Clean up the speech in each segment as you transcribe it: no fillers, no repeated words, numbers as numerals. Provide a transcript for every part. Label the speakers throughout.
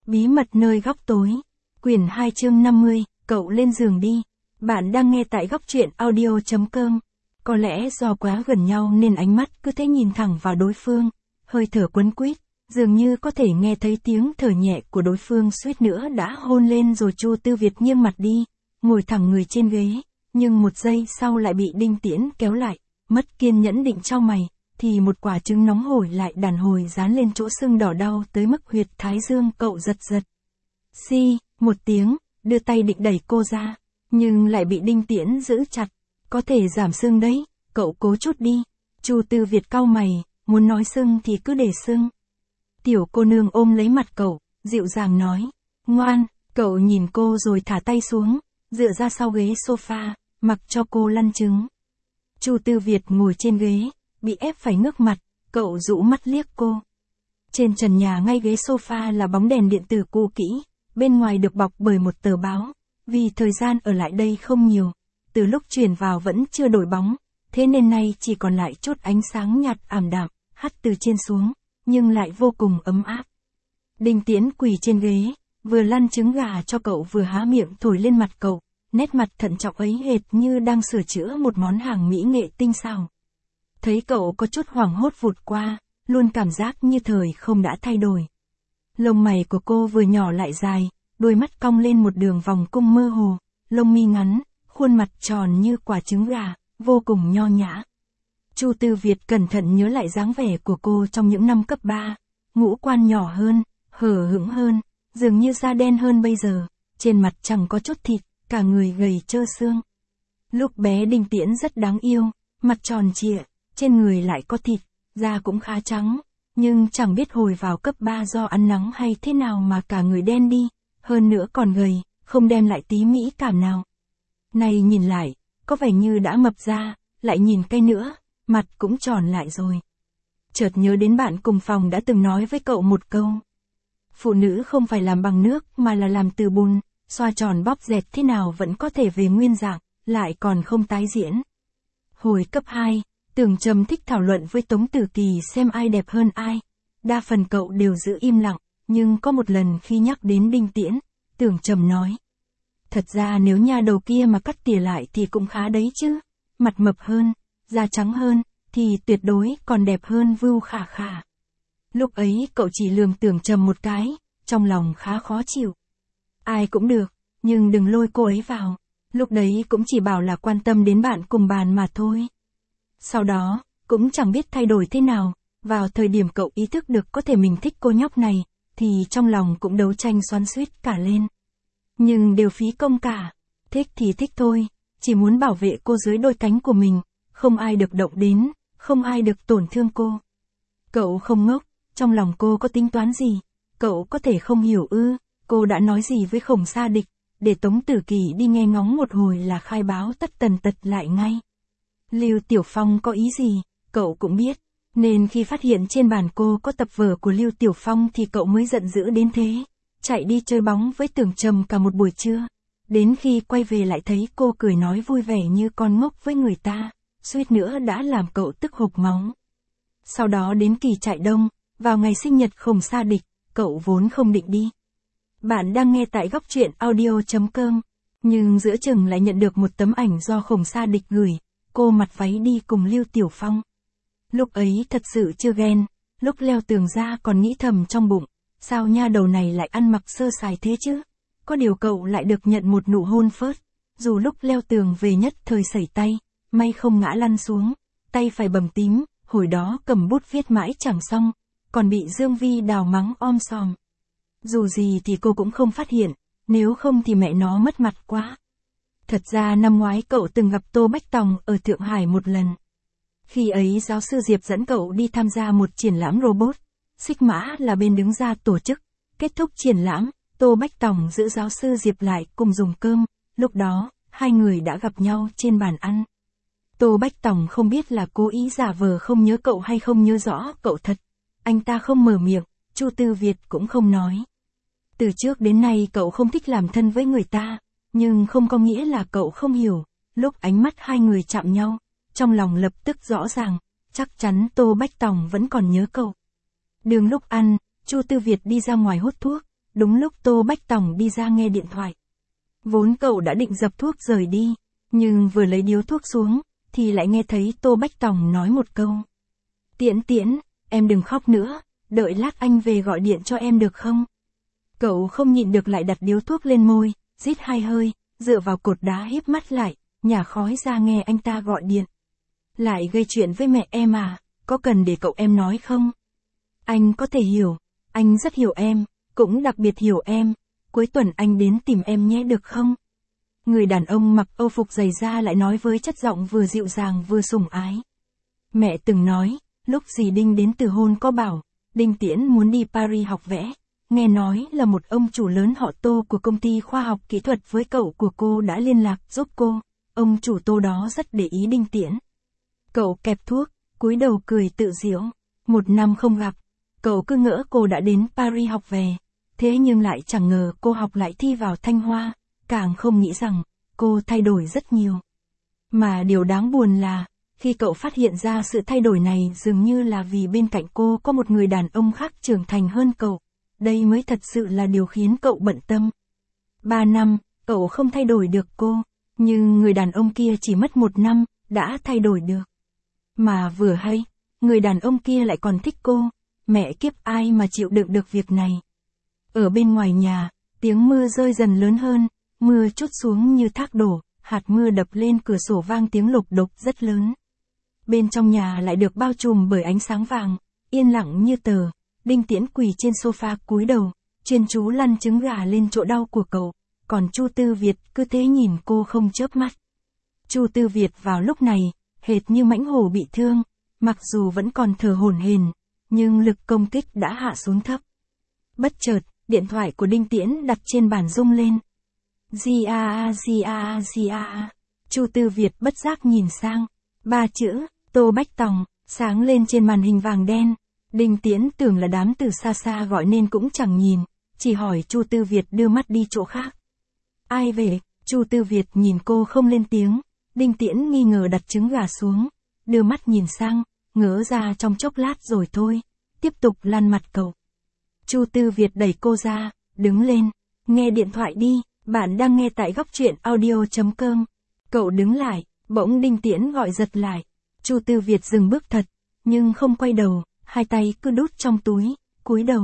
Speaker 1: Bí mật nơi góc tối. Quyển 2 chương 50, cậu lên giường đi. Bạn đang nghe tại góc truyện audio.com. Có lẽ do quá gần nhau nên ánh mắt cứ thế nhìn thẳng vào đối phương. Hơi thở quấn quýt, dường như có thể nghe thấy tiếng thở nhẹ của đối phương suýt nữa đã hôn lên rồi. Chu Tư Việt nghiêng mặt đi, ngồi thẳng người trên ghế, nhưng một giây sau lại bị Đinh Tiễn kéo lại, mất kiên nhẫn định chau mày, thì một quả trứng nóng hổi lại đàn hồi dán lên chỗ sưng đỏ đau tới mức huyệt thái dương. Cậu giật giật. Xi, một tiếng, đưa tay định đẩy cô ra, nhưng lại bị Đinh Tiễn giữ chặt. Có thể giảm sưng đấy, cậu cố chút đi. Chu Tư Việt cau mày, muốn nói sưng thì cứ để sưng. Tiểu cô nương ôm lấy mặt cậu, dịu dàng nói, ngoan. Cậu nhìn cô rồi thả tay xuống, dựa ra sau ghế sofa, mặc cho cô lăn trứng. Chu Tư Việt ngồi trên ghế, bị ép phải ngước mặt, cậu rũ mắt liếc cô. Trên trần nhà ngay ghế sofa là bóng đèn điện tử cũ kỹ, bên ngoài được bọc bởi một tờ báo. Vì thời gian ở lại đây không nhiều, từ lúc chuyển vào vẫn chưa đổi bóng, thế nên nay chỉ còn lại chút ánh sáng nhạt ảm đạm, hắt từ trên xuống, nhưng lại vô cùng ấm áp. Đinh Tiễn quỳ trên ghế, vừa lăn trứng gà cho cậu vừa há miệng thổi lên mặt cậu, nét mặt thận trọng ấy hệt như đang sửa chữa một món hàng mỹ nghệ tinh xảo. Thấy cậu có chút hoảng hốt vụt qua, luôn cảm giác như thời không đã thay đổi. Lông mày của cô vừa nhỏ lại dài, đôi mắt cong lên một đường vòng cung mơ hồ, lông mi ngắn, khuôn mặt tròn như quả trứng gà, vô cùng nho nhã. Chu Tư Việt cẩn thận nhớ lại dáng vẻ của cô trong những năm cấp 3, ngũ quan nhỏ hơn, hở hững hơn, dường như da đen hơn bây giờ, trên mặt chẳng có chút thịt, cả người gầy trơ xương. Lúc bé Đinh Tiễn rất đáng yêu, mặt tròn trịa, trên người lại có thịt, da cũng khá trắng, nhưng chẳng biết hồi vào cấp 3 do ăn nắng hay thế nào mà cả người đen đi, hơn nữa còn gầy, không đem lại tí mỹ cảm nào. Này nhìn lại, có vẻ như đã mập ra, lại nhìn cái nữa, mặt cũng tròn lại rồi. Chợt nhớ đến bạn cùng phòng đã từng nói với cậu một câu. Phụ nữ không phải làm bằng nước mà là làm từ bùn, xoa tròn bóp dẹt thế nào vẫn có thể về nguyên dạng, lại còn không tái diễn. Hồi cấp 2, Tưởng Trầm thích thảo luận với Tống Tử Kỳ xem ai đẹp hơn ai. Đa phần cậu đều giữ im lặng, nhưng có một lần khi nhắc đến Đinh Tiễn, Tưởng Trầm nói. Thật ra nếu nha đầu kia mà cắt tỉa lại thì cũng khá đấy chứ. Mặt mập hơn, da trắng hơn, thì tuyệt đối còn đẹp hơn Vưu Khả Khả. Lúc ấy cậu chỉ lườm Tưởng Trầm một cái, trong lòng khá khó chịu. Ai cũng được, nhưng đừng lôi cô ấy vào. Lúc đấy cũng chỉ bảo là quan tâm đến bạn cùng bàn mà thôi. Sau đó, cũng chẳng biết thay đổi thế nào, vào thời điểm cậu ý thức được có thể mình thích cô nhóc này, thì trong lòng cũng đấu tranh xoắn xuýt cả lên. Nhưng đều phí công cả, thích thì thích thôi, chỉ muốn bảo vệ cô dưới đôi cánh của mình, không ai được động đến, không ai được tổn thương cô. Cậu không ngốc, trong lòng cô có tính toán gì, cậu có thể không hiểu ư, cô đã nói gì với Khổng Sa Địch, để Tống Tử Kỳ đi nghe ngóng một hồi là khai báo tất tần tật lại ngay. Lưu Tiểu Phong có ý gì, cậu cũng biết, nên khi phát hiện trên bàn cô có tập vở của Lưu Tiểu Phong thì cậu mới giận dữ đến thế, chạy đi chơi bóng với Tưởng Trầm cả một buổi trưa, đến khi quay về lại thấy cô cười nói vui vẻ như con ngốc với người ta, suýt nữa đã làm cậu tức hộc máu. Sau đó đến kỳ trại đông, vào ngày sinh nhật Khổng Sa Địch, cậu vốn không định đi. Bạn đang nghe tại góc truyện audio.com, nhưng giữa chừng lại nhận được một tấm ảnh do Khổng Sa Địch gửi, cô mặc váy đi cùng Lưu Tiểu Phong. Lúc ấy thật sự chưa ghen, lúc leo tường ra còn nghĩ thầm trong bụng, sao nha đầu này lại ăn mặc sơ sài thế chứ? Có điều cậu lại được nhận một nụ hôn phớt, dù lúc leo tường về nhất thời sẩy tay, may không ngã lăn xuống, tay phải bầm tím, hồi đó cầm bút viết mãi chẳng xong, còn bị Dương Vi đào mắng om sòm. Dù gì thì cô cũng không phát hiện, nếu không thì mẹ nó mất mặt quá. Thật ra năm ngoái cậu từng gặp Tô Bách Tòng ở Thượng Hải một lần. Khi ấy giáo sư Diệp dẫn cậu đi tham gia một triển lãm robot, Xích Mã là bên đứng ra tổ chức. Kết thúc triển lãm, Tô Bách Tòng giữ giáo sư Diệp lại cùng dùng cơm, lúc đó, hai người đã gặp nhau trên bàn ăn. Tô Bách Tòng không biết là cố ý giả vờ không nhớ cậu hay không nhớ rõ cậu thật. Anh ta không mở miệng, Chu Tư Việt cũng không nói. Từ trước đến nay cậu không thích làm thân với người ta, nhưng không có nghĩa là cậu không hiểu. Lúc ánh mắt hai người chạm nhau, trong lòng lập tức rõ ràng, chắc chắn Tô Bách Tòng vẫn còn nhớ cậu. Đường lúc ăn, Chu Tư Việt đi ra ngoài hút thuốc, đúng lúc Tô Bách Tòng đi ra nghe điện thoại. Vốn cậu đã định dập thuốc rời đi, nhưng vừa lấy điếu thuốc xuống, thì lại nghe thấy Tô Bách Tòng nói một câu. Tiễn Tiễn, em đừng khóc nữa, đợi lát anh về gọi điện cho em được không? Cậu không nhịn được lại đặt điếu thuốc lên môi, rít 2 hơi, dựa vào cột đá híp mắt lại, nhả khói ra nghe anh ta gọi điện. Lại gây chuyện với mẹ em à, có cần để cậu em nói không? Anh có thể hiểu, anh rất hiểu em, cũng đặc biệt hiểu em, cuối tuần anh đến tìm em nhé được không? Người đàn ông mặc âu phục dày da lại nói với chất giọng vừa dịu dàng vừa sủng ái. Mẹ từng nói, lúc dì Đinh đến từ hôn có bảo, Đinh Tiễn muốn đi Paris học vẽ. Nghe nói là một ông chủ lớn họ Tô của công ty khoa học kỹ thuật với cậu của cô đã liên lạc giúp cô. Ông chủ Tô đó rất để ý Đinh Tiễn. Cậu kẹp thuốc, cúi đầu cười tự giễu. 1 năm không gặp, cậu cứ ngỡ cô đã đến Paris học về. Thế nhưng lại chẳng ngờ cô học lại thi vào Thanh Hoa, càng không nghĩ rằng cô thay đổi rất nhiều. Mà điều đáng buồn là, khi cậu phát hiện ra sự thay đổi này dường như là vì bên cạnh cô có một người đàn ông khác trưởng thành hơn cậu. Đây mới thật sự là điều khiến cậu bận tâm. 3 năm, cậu không thay đổi được cô, nhưng người đàn ông kia chỉ mất 1 năm, đã thay đổi được. Mà vừa hay, người đàn ông kia lại còn thích cô, mẹ kiếp ai mà chịu đựng được việc này. Ở bên ngoài nhà, tiếng mưa rơi dần lớn hơn, mưa trút xuống như thác đổ, hạt mưa đập lên cửa sổ vang tiếng lục đục rất lớn. Bên trong nhà lại được bao trùm bởi ánh sáng vàng, yên lặng như tờ. Đinh Tiễn quỳ trên sofa cúi đầu, chuyên chú lăn trứng gà lên chỗ đau của cậu, còn Chu Tư Việt cứ thế nhìn cô không chớp mắt. Chu Tư Việt vào lúc này, hệt như mãnh hổ bị thương, mặc dù vẫn còn thở hổn hển, nhưng lực công kích đã hạ xuống thấp. Bất chợt, điện thoại của Đinh Tiễn đặt trên bàn rung lên. Gia. Chu Tư Việt bất giác nhìn sang, 3 chữ, Tô Bách Tòng, sáng lên trên màn hình vàng đen. Đinh Tiễn tưởng là đám từ xa xa gọi nên cũng chẳng nhìn, chỉ hỏi Chu Tư Việt đưa mắt đi chỗ khác. Ai về? Chu Tư Việt nhìn cô không lên tiếng, Đinh Tiễn nghi ngờ đặt trứng gà xuống, đưa mắt nhìn sang, ngỡ ra trong chốc lát rồi thôi, tiếp tục lăn mặt cậu. Chu Tư Việt đẩy cô ra, đứng lên, nghe điện thoại đi, bạn đang nghe tại góc truyện audio.com. Cậu đứng lại, bỗng Đinh Tiễn gọi giật lại. Chu Tư Việt dừng bước thật, nhưng không quay đầu. 2 tay cứ đút trong túi, cúi đầu.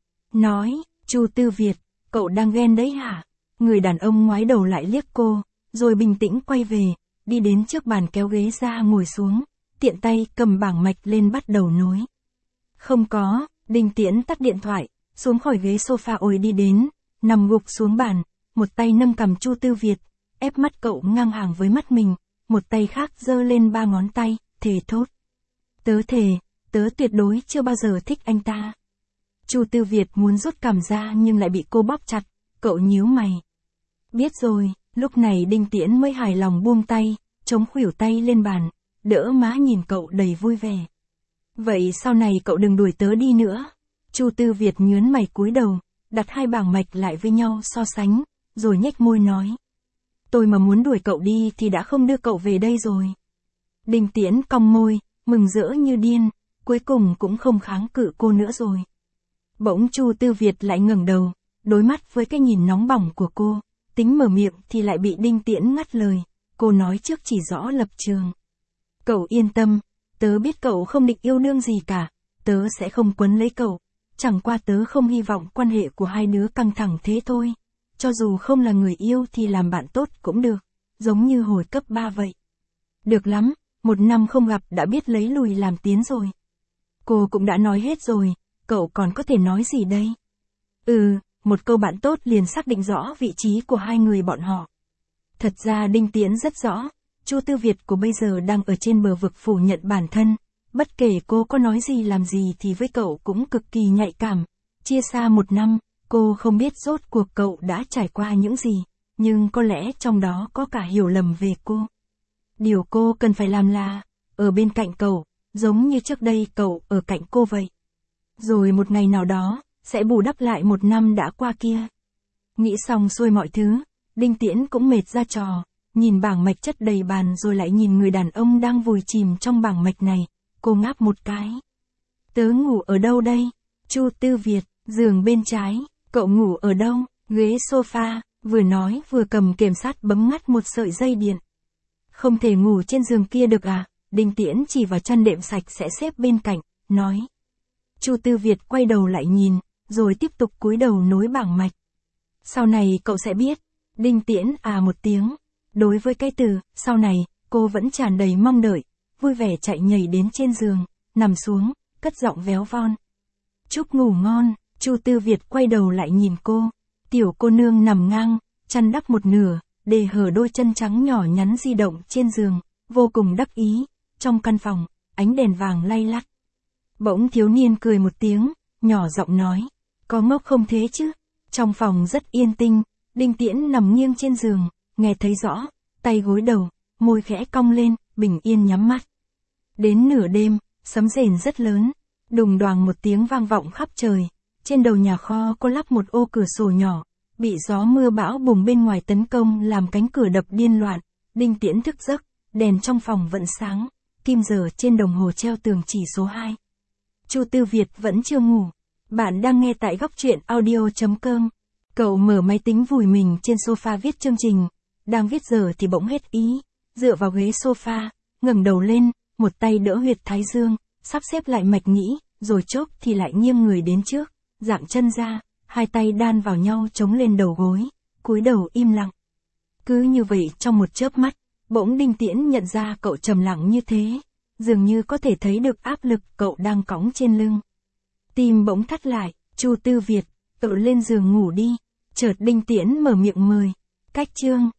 Speaker 1: Nói, Chu Tư Việt, cậu đang ghen đấy hả? Người đàn ông ngoái đầu lại liếc cô, rồi bình tĩnh quay về, đi đến trước bàn kéo ghế ra ngồi xuống, tiện tay cầm bảng mạch lên bắt đầu nối. Không có, Đinh Tiễn tắt điện thoại, xuống khỏi ghế sofa ồi đi đến, nằm gục xuống bàn, một tay nâng cằm Chu Tư Việt, ép mắt cậu ngang hàng với mắt mình, một tay khác giơ lên 3 ngón tay, thề thốt. Tớ thề. Tớ tuyệt đối chưa bao giờ thích anh ta. Chu Tư Việt muốn rút cằm ra nhưng lại bị cô bóp chặt, cậu nhíu mày. Biết rồi, lúc này Đinh Tiễn mới hài lòng buông tay, chống khuỷu tay lên bàn, đỡ má nhìn cậu đầy vui vẻ. Vậy sau này cậu đừng đuổi tớ đi nữa. Chu Tư Việt nhớn mày cúi đầu, đặt 2 bảng mạch lại với nhau so sánh, rồi nhếch môi nói. Tôi mà muốn đuổi cậu đi thì đã không đưa cậu về đây rồi. Đinh Tiễn cong môi, mừng rỡ như điên. Cuối cùng cũng không kháng cự cô nữa rồi. Bỗng Chu Tư Việt lại ngẩng đầu, đối mắt với cái nhìn nóng bỏng của cô, tính mở miệng thì lại bị Đinh Tiễn ngắt lời, cô nói trước chỉ rõ lập trường. Cậu yên tâm, tớ biết cậu không định yêu đương gì cả, tớ sẽ không quấn lấy cậu, chẳng qua tớ không hy vọng quan hệ của hai đứa căng thẳng thế thôi. Cho dù không là người yêu thì làm bạn tốt cũng được, giống như hồi cấp 3 vậy. Được lắm, 1 năm không gặp đã biết lấy lùi làm tiến rồi. Cô cũng đã nói hết rồi, cậu còn có thể nói gì đây? Một câu bạn tốt liền xác định rõ vị trí của hai người bọn họ. Thật ra Đinh Tiễn rất rõ, Chu Tư Việt của bây giờ đang ở trên bờ vực phủ nhận bản thân, bất kể cô có nói gì làm gì thì với cậu cũng cực kỳ nhạy cảm. Chia xa 1 năm, cô không biết rốt cuộc cậu đã trải qua những gì, nhưng có lẽ trong đó có cả hiểu lầm về cô. Điều cô cần phải làm là, ở bên cạnh cậu, giống như trước đây cậu ở cạnh cô vậy. Rồi một ngày nào đó, sẽ bù đắp lại 1 năm đã qua kia. Nghĩ xong xuôi mọi thứ, Đinh Tiễn cũng mệt ra trò, nhìn bảng mạch chất đầy bàn rồi lại nhìn người đàn ông đang vùi chìm trong bảng mạch này, cô ngáp một cái. Tớ ngủ ở đâu đây? Chu Tư Việt, giường bên trái, Cậu ngủ ở đâu? Ghế sofa, vừa nói vừa cầm kềm sắt bấm ngắt một sợi dây điện. Không thể ngủ trên giường kia được à? Đinh Tiễn chỉ vào chăn đệm sạch sẽ xếp bên cạnh, nói. Chu Tư Việt quay đầu lại nhìn, rồi tiếp tục cúi đầu nối bảng mạch. Sau này cậu sẽ biết. Đinh Tiễn à một tiếng. Đối với cái từ, sau này, cô vẫn tràn đầy mong đợi, vui vẻ chạy nhảy đến trên giường, nằm xuống, cất giọng véo von. Chúc ngủ ngon. Chu Tư Việt quay đầu lại nhìn cô. Tiểu cô nương nằm ngang, chăn đắp một nửa, để hở đôi chân trắng nhỏ nhắn di động trên giường, vô cùng đắc ý. Trong căn phòng, ánh đèn vàng lay lắt. Bỗng thiếu niên cười một tiếng, nhỏ giọng nói. Có ngốc không thế chứ? Trong phòng rất yên tĩnh, Đinh Tiễn nằm nghiêng trên giường, nghe thấy rõ, tay gối đầu, môi khẽ cong lên, bình yên nhắm mắt. Đến nửa đêm, sấm rền rất lớn, đùng đoàng một tiếng vang vọng khắp trời. Trên đầu nhà kho có lắp một ô cửa sổ nhỏ, bị gió mưa bão bùng bên ngoài tấn công làm cánh cửa đập điên loạn. Đinh Tiễn thức giấc, đèn trong phòng vẫn sáng, kim giờ trên đồng hồ treo tường chỉ số 2. Chu Tư Việt vẫn chưa ngủ. Bạn đang nghe tại góc truyện audio.com. Cậu mở máy tính vùi mình trên sofa viết chương trình. Đang viết giờ thì bỗng hết ý, dựa vào ghế sofa, ngẩng đầu lên, một tay đỡ huyệt thái dương, sắp xếp lại mạch nghĩ, rồi chốc thì lại nghiêng người đến trước, dạng chân ra, hai tay đan vào nhau chống lên đầu gối, cúi đầu im lặng. Cứ như vậy trong một chớp mắt, bỗng Đinh Tiễn nhận ra cậu trầm lặng như thế, dường như có thể thấy được áp lực cậu đang cõng trên lưng. Tim bỗng thắt lại. Chu Tư Việt, cậu lên giường ngủ đi. Chợt Đinh Tiễn mở miệng mời. Cách chương.